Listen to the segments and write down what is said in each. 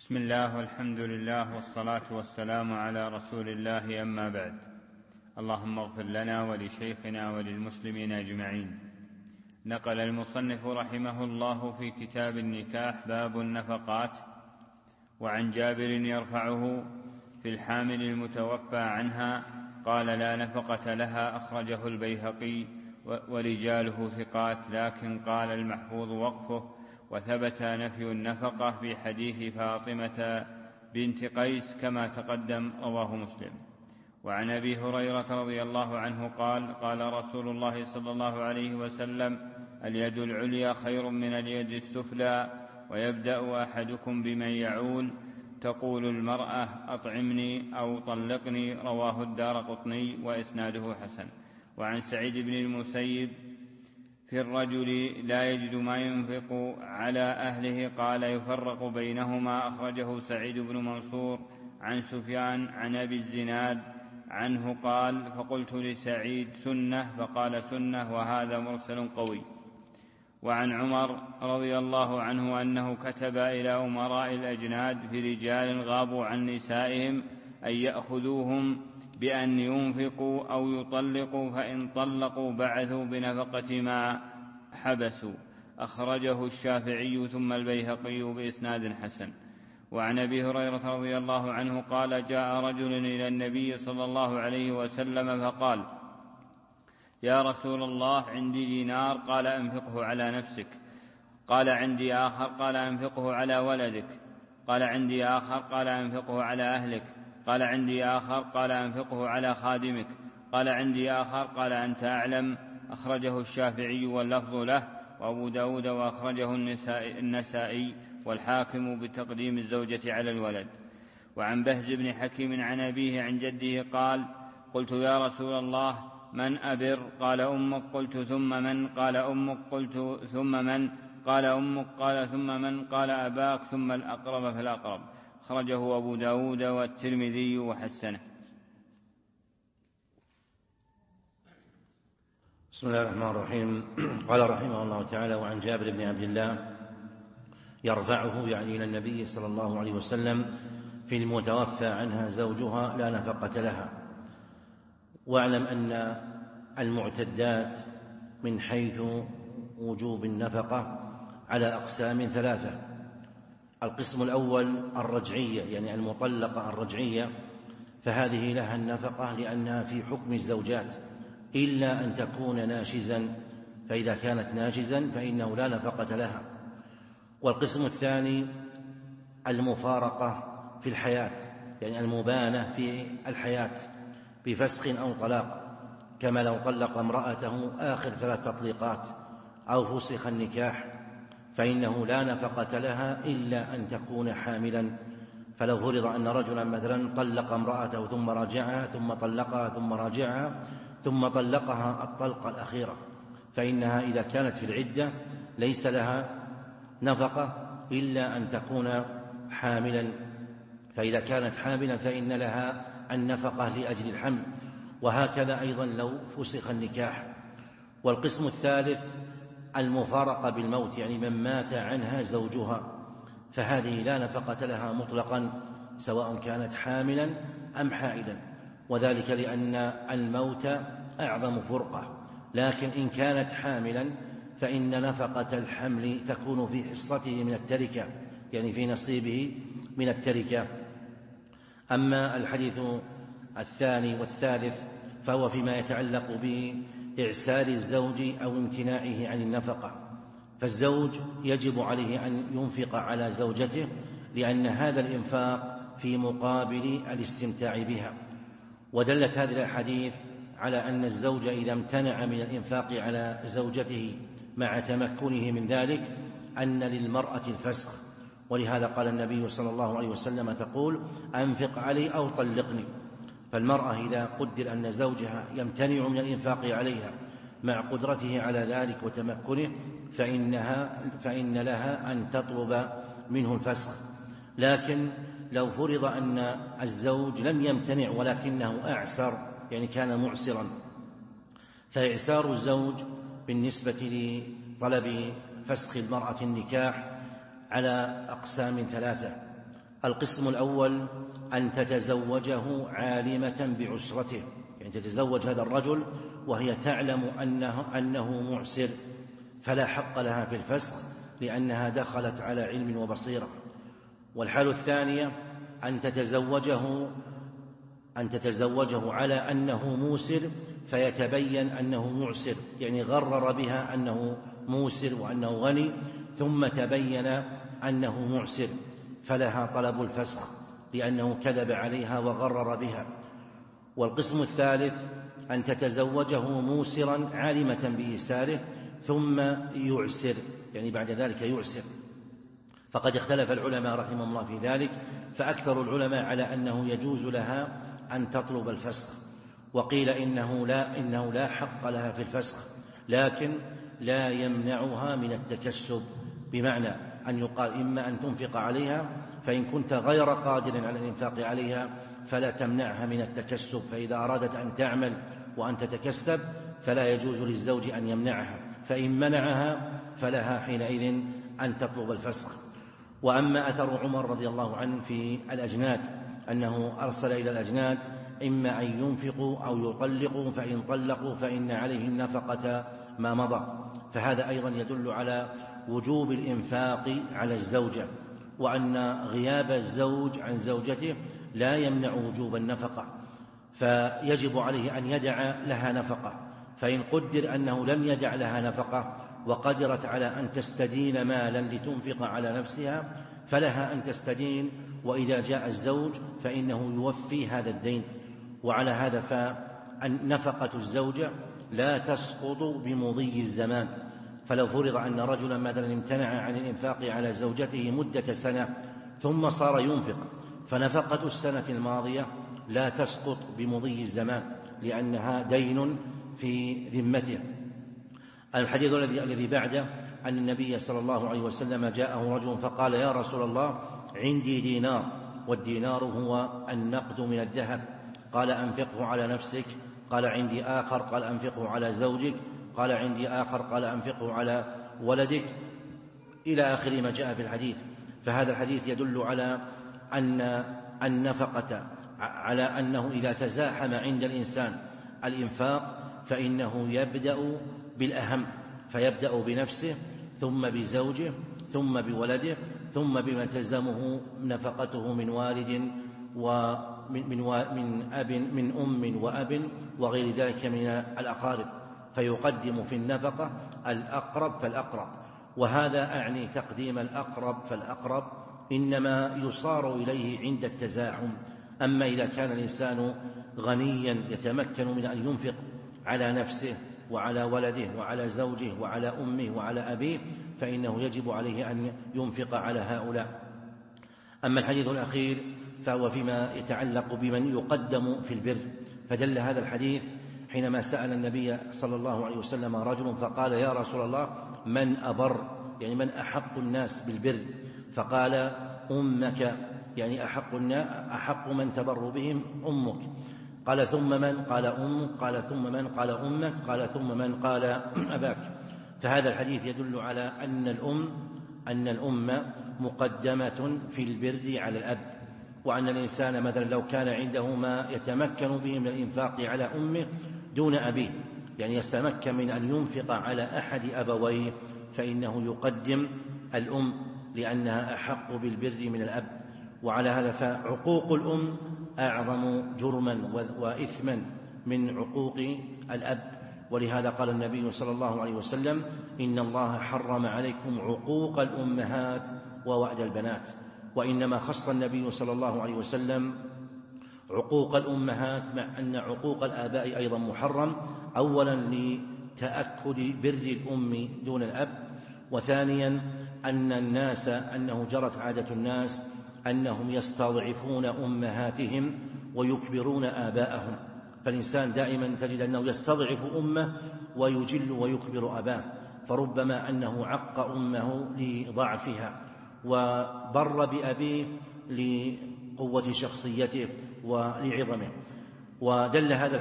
بسم الله والحمد لله والصلاة والسلام على رسول الله، أما بعد. اللهم اغفر لنا ولشيخنا وللمسلمين أجمعين. نقل المصنف رحمه الله في كتاب النكاح باب النفقات، وعن جابر يرفعه في الحامل المتوفى عنها قال: لا نفقة لها، أخرجه البيهقي ورجاله ثقات، لكن قال المحفوظ وقفه، وثبت نفي النفقة في حديث فاطمة بنت قيس كما تقدم، رواه مسلم. وعن أبي هريرة رضي الله عنه قال: قال رسول الله صلى الله عليه وسلم: اليد العليا خير من اليد السفلى، ويبدأ أحدكم بمن يعول، تقول المرأة: أطعمني أو طلقني، رواه الدارقطني وإسناده حسن. وعن سعيد بن المسيب في الرجل لا يجد ما ينفق على أهله قال: يفرق بينهما، أخرجه سعيد بن منصور. عن سفيان عن أبي الزناد عنه قال: فقلت لسعيد: سنة؟ فقال: سنة، وهذا مرسل قوي. وعن عمر رضي الله عنه أنه كتب إلى أمراء الأجناد في رجال غابوا عن نسائهم أن يأخذوهم بأن ينفقوا أو يطلقوا، فإن طلقوا بعثوا بنفقة ما حبسوا، أخرجه الشافعي ثم البيهقي بإسناد حسن. وعن أبي هريرة رضي الله عنه قال: جاء رجل إلى النبي صلى الله عليه وسلم فقال: يا رسول الله، عندي دينار. قال: أنفقه على نفسك. قال: عندي آخر. قال: أنفقه على ولدك. قال: عندي آخر. قال: أنفقه على أهلك. قال: عندي آخر. قال: أنفقه على خادمك. قال: عندي آخر. قال: أنت أعلم، أخرجه الشافعي واللفظ له، وأبو داود، وأخرجه النسائي والحاكم بتقديم الزوجة على الولد. وعن بهز بن حكيم عن أبيه عن جده قال: قلت: يا رسول الله، من أبر؟ قال: أمك. قلت: ثم من؟ قال: أمك. قلت: ثم من؟ قال: أمك. قال: ثم من؟ قال: أباك، ثم الأقرب فالأقرب، أخرجه أبو داود والترمذي وحسنه. بسم الله الرحمن الرحيم. قال رحمه الله تعالى: وعن جابر بن عبد الله يرفعه يعني إلى النبي صلى الله عليه وسلم في المتوفى عنها زوجها لا نفقة لها. واعلم أن المعتدات من حيث وجوب النفقة على أقسام ثلاثة. القسم الأول الرجعية، يعني المطلقة الرجعية، فهذه لها النفقة لأنها في حكم الزوجات إلا أن تكون ناشزا، فإذا كانت ناشزا فإنه لا نفقة لها. والقسم الثاني المفارقة في الحياة، يعني المبانة في الحياة بفسخ أو طلاق، كما لو طلق امرأته آخر 3 تطليقات أو فسخ النكاح، فإنه لا نفقة لها إلا أن تكون حاملا. فلو فرض أن رجلا مثلا طلق امرأته ثم راجعها ثم طلقها ثم راجعها ثم طلقها الطلقة الأخيرة، فإنها إذا كانت في العدة ليس لها نفقة إلا أن تكون حاملا، فإذا كانت حاملا فإن لها النفقة لأجل الحمل، وهكذا أيضا لو فسخ النكاح. والقسم الثالث المفارقة بالموت، يعني من مات عنها زوجها، فهذه لا نفقة لها مطلقا سواء كانت حاملا أم حائلا، وذلك لأن الموت أعظم فرقة. لكن إن كانت حاملا فإن نفقة الحمل تكون في حصته من التركة، يعني في نصيبه من التركة. أما الحديث الثاني والثالث فهو فيما يتعلق بإعسار الزوج أو امتناعه عن النفقة، فالزوج يجب عليه أن ينفق على زوجته لأن هذا الإنفاق في مقابل الاستمتاع بها. ودلت هذه الأحاديث على أن الزوج إذا امتنع من الإنفاق على زوجته مع تمكنه من ذلك أن للمرأة الفسخ، ولهذا قال النبي صلى الله عليه وسلم: تقول: أنفق علي أو طلقني. فالمرأة إذا قدر أن زوجها يمتنع من الإنفاق عليها مع قدرته على ذلك وتمكنه فإن لها أن تطلب منه الفسخ. لكن لو فرض أن الزوج لم يمتنع ولكنه أعسر، يعني كان معسرا، فإعسار الزوج بالنسبة لطلب فسخ المرأة النكاح على أقسام ثلاثة. القسم الأول أن تتزوجه عالمة بعسرته، يعني تتزوج هذا الرجل وهي تعلم أنه معسر فلا حق لها في الفسخ لأنها دخلت على علم وبصيرة. والحال الثانية أن تتزوجه على أنه موسر فيتبين أنه معسر، يعني غرر بها أنه موسر وأنه غني ثم تبين أنه معسر فلها طلب الفسخ لأنه كذب عليها وغرر بها. والقسم الثالث أن تتزوجه موسرا عالمة بإيساره ثم يعسر، يعني بعد ذلك يعسر. فقد اختلف العلماء رحمهم الله في ذلك، فأكثر العلماء على أنه يجوز لها أن تطلب الفسخ، وقيل إنه لا حق لها في الفسخ، لكن لا يمنعها من التكسب، بمعنى أن يقال إما أن تنفق عليها فإن كنت غير قادر على الإنفاق عليها فلا تمنعها من التكسب، فإذا أرادت أن تعمل وأن تتكسب فلا يجوز للزوج أن يمنعها، فإن منعها فلها حينئذ أن تطلب الفسخ. وأما أثر عمر رضي الله عنه في الأجناد أنه أرسل إلى الأجناد إما أن ينفقوا أو يطلقوا، فإن طلقوا فإن عليهم نفقة ما مضى، فهذا أيضا يدل على وجوب الإنفاق على الزوجة، وأن غياب الزوج عن زوجته لا يمنع وجوب النفقة، فيجب عليه أن يدع لها نفقة. فإن قدر أنه لم يدع لها نفقة وقدرت على أن تستدين مالا لتنفق على نفسها فلها أن تستدين، وإذا جاء الزوج فإنه يوفي هذا الدين. وعلى هذا فنفقة الزوجة لا تسقط بمضي الزمان، فلو فرض أن رجلا مثلا امتنع عن الإنفاق على زوجته مدة سنة ثم صار ينفق، فنفقة السنة الماضية لا تسقط بمضي الزمان لأنها دين في ذمته. الحديث الذي بعده أن النبي صلى الله عليه وسلم جاءه رجل فقال: يا رسول الله، عندي دينار، والدينار هو النقد من الذهب، قال: أنفقه على نفسك. قال: عندي آخر. قال: أنفقه على زوجك. قال: عندي آخر. قال: أنفقه على ولدك، إلى آخر ما جاء في الحديث. فهذا الحديث يدل على أن النفقة، على أنه إذا تزاحم عند الإنسان الإنفاق فإنه يبدأ بالأهم، فيبدأ بنفسه ثم بزوجه ثم بولده ثم بما تلزمه نفقته من والد ومن أب، من أم وأب وغير ذلك من الأقارب، فيقدم في النفقة الأقرب فالأقرب. وهذا أعني تقديم الأقرب فالأقرب إنما يصار إليه عند التزاحم. أما إذا كان الإنسان غنيا يتمكن من أن ينفق على نفسه وعلى ولده وعلى زوجه وعلى أمه وعلى أبيه فإنه يجب عليه أن ينفق على هؤلاء. أما الحديث الأخير فهو فيما يتعلق بمن يقدم في البر، فدل هذا الحديث حينما سأل النبي صلى الله عليه وسلم رجل فقال: يا رسول الله، من أبر، يعني من أحق الناس بالبر؟ فقال: أمك، يعني أحق من تبر بهم أمك. قال: ثم من؟ قال: أمك. قال: ثم من؟ قال: أمك. قال: ثم من؟ قال: أباك. فهذا الحديث يدل على أن الأم مقدمة في البر على الأب، وأن الإنسان مثلا لو كان عنده ما يتمكن به من الإنفاق على أمه دون أبيه، يعني يستمكن من أن ينفق على أحد أبويه، فإنه يقدم الأم لأنها أحق بالبر من الأب. وعلى هذا فعقوق الأم أعظم جرما وإثما من عقوق الأب، ولهذا قال النبي صلى الله عليه وسلم: إن الله حرم عليكم عقوق الأمهات ووعد البنات. وإنما خص النبي صلى الله عليه وسلم عقوق الأمهات، مع أن عقوق الآباء أيضا محرم، أولا لتأكد بر الأم دون الأب، وثانيا أنه جرت عادة الناس أنهم يستضعفون أمهاتهم ويكبرون آباءهم، فالإنسان دائما تجد أنه يستضعف أمه ويجل ويكبر أباه، فربما أنه عق أمه لضعفها وبر بأبيه لقوة شخصيته ولعظمه. ودل هذا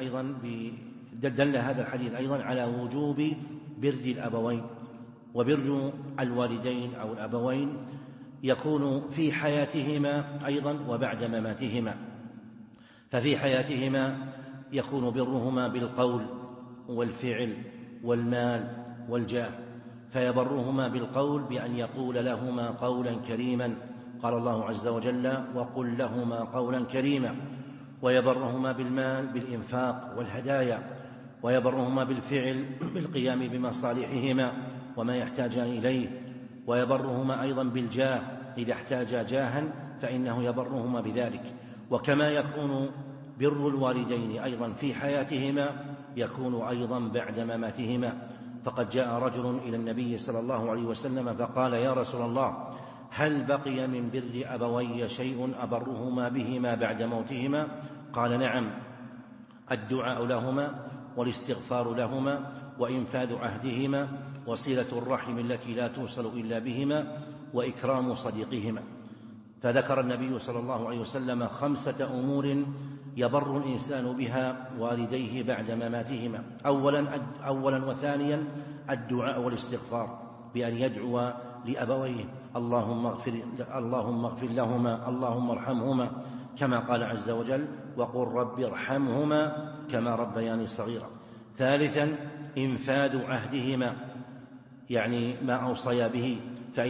الحديث أيضا على وجوب بر الأبوين، وبر الوالدين أو الأبوين يكون في حياتهما أيضا وبعد مماتهما. ففي حياتهما يكون برهما بالقول والفعل والمال والجاه، فيبرهما بالقول بأن يقول لهما قولا كريما، قال الله عز وجل: وقل لهما قولا كريما. ويبرهما بالمال بالإنفاق والهدايا، ويبرهما بالفعل بالقيام بمصالحهما وما يحتاجان إليه، ويبرهما أيضا بالجاه إذا احتاجا جاها فإنه يبرهما بذلك. وكما يكون بر الوالدين أيضا في حياتهما يكون أيضا بعد مماتهما. فقد جاء رجل إلى النبي صلى الله عليه وسلم فقال: يا رسول الله، هل بقي من بر أبوي شيء أبرهما بهما بعد موتهما؟ قال: نعم، الدعاء لهما والاستغفار لهما وإنفاذ عهدهما وصلة الرحم التي لا توصل إلا بهما وإكرام صديقهما. فذكر النبي صلى الله عليه وسلم 5 أمور يبر الإنسان بها والديه بعد مماتهما. أولا وثانيا الدعاء والاستغفار، بأن يدعو لأبويه: اللهم اغفر لهما، اللهم ارحمهما، كما قال عز وجل: وقل رب ارحمهما كما ربياني صغيرا. ثالثا إنفاذ عهدهما، يعني ما أوصيا به،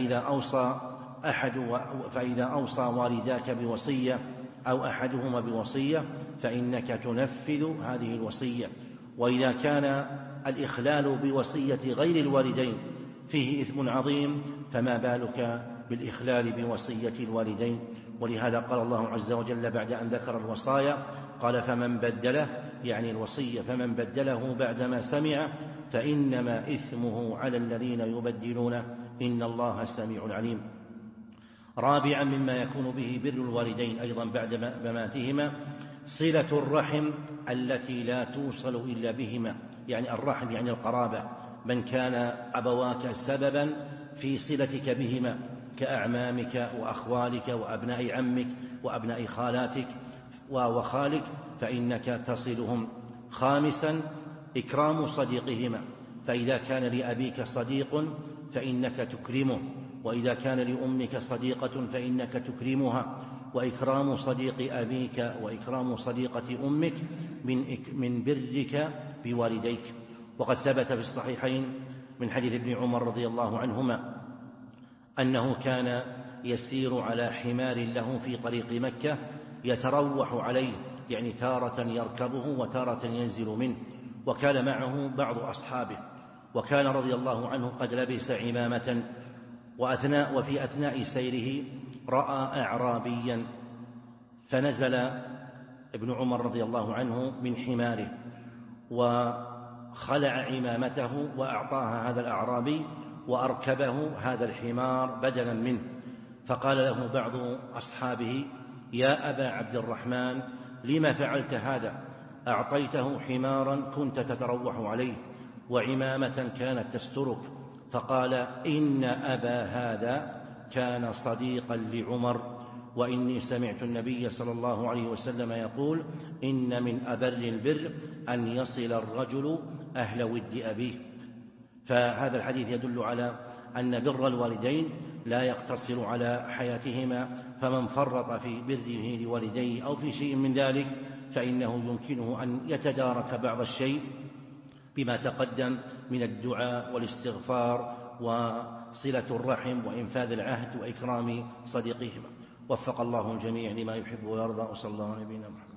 فإذا أوصى والداك بوصية أو أحدهما بوصية فإنك تنفذ هذه الوصية. وإذا كان الإخلال بوصية غير الوالدين فيه إثم عظيم، فما بالك بالإخلال بوصية الوالدين. ولهذا قال الله عز وجل بعد أن ذكر الوصايا قال: فمن بدله، يعني الوصية، فمن بدله بعدما سمع فإنما إثمه على الذين يبدلونه إن الله سميع عليم. رابعا مما يكون به بر الوالدين أيضا بعد مماتهما صلة الرحم التي لا توصل إلا بهما، يعني الرحم يعني القرابة، من كان أبواك سببا في صلتك بهما كأعمامك وأخوالك وأبناء عمك وأبناء خالاتك وخالك فإنك تصلهم. خامسا إكرام صديقهما، فإذا كان لأبيك صديق فإنك تكرمه، وإذا كان لأمك صديقة فإنك تكرمها. وإكرام صديق أبيك وإكرام صديقة أمك من برك بوالديك. وقد ثبت في الصحيحين من حديث ابن عمر رضي الله عنهما أنه كان يسير على حمار له في طريق مكة يتروح عليه، يعني تارة يركبه وتارة ينزل منه، وكان معه بعض أصحابه، وكان رضي الله عنه قد لبس عمامة، وفي أثناء سيره رأى أعرابيا، فنزل ابن عمر رضي الله عنه من حماره وخلع عمامته وأعطاها هذا الأعرابي وأركبه هذا الحمار بدلا منه. فقال له بعض أصحابه: يا أبا عبد الرحمن، لما فعلت هذا؟ أعطيته حمارا كنت تتروح عليه وعمامة كانت تسترك. فقال: إن أبا هذا كان صديقا لعمر، وإني سمعت النبي صلى الله عليه وسلم يقول: إن من أبر البر أن يصل الرجل أهل ود أبيه. فهذا الحديث يدل على أن بر الوالدين لا يقتصر على حياتهما، فمن فرط في بره لوالديه أو في شيء من ذلك فإنه يمكنه أن يتدارك بعض الشيء بما تقدم من الدعاء والاستغفار وصلة الرحم وإنفاذ العهد وإكرام صديقهما. وفق الله الجميع لما يحب ويرضى، وصلى الله على نبينا محمد.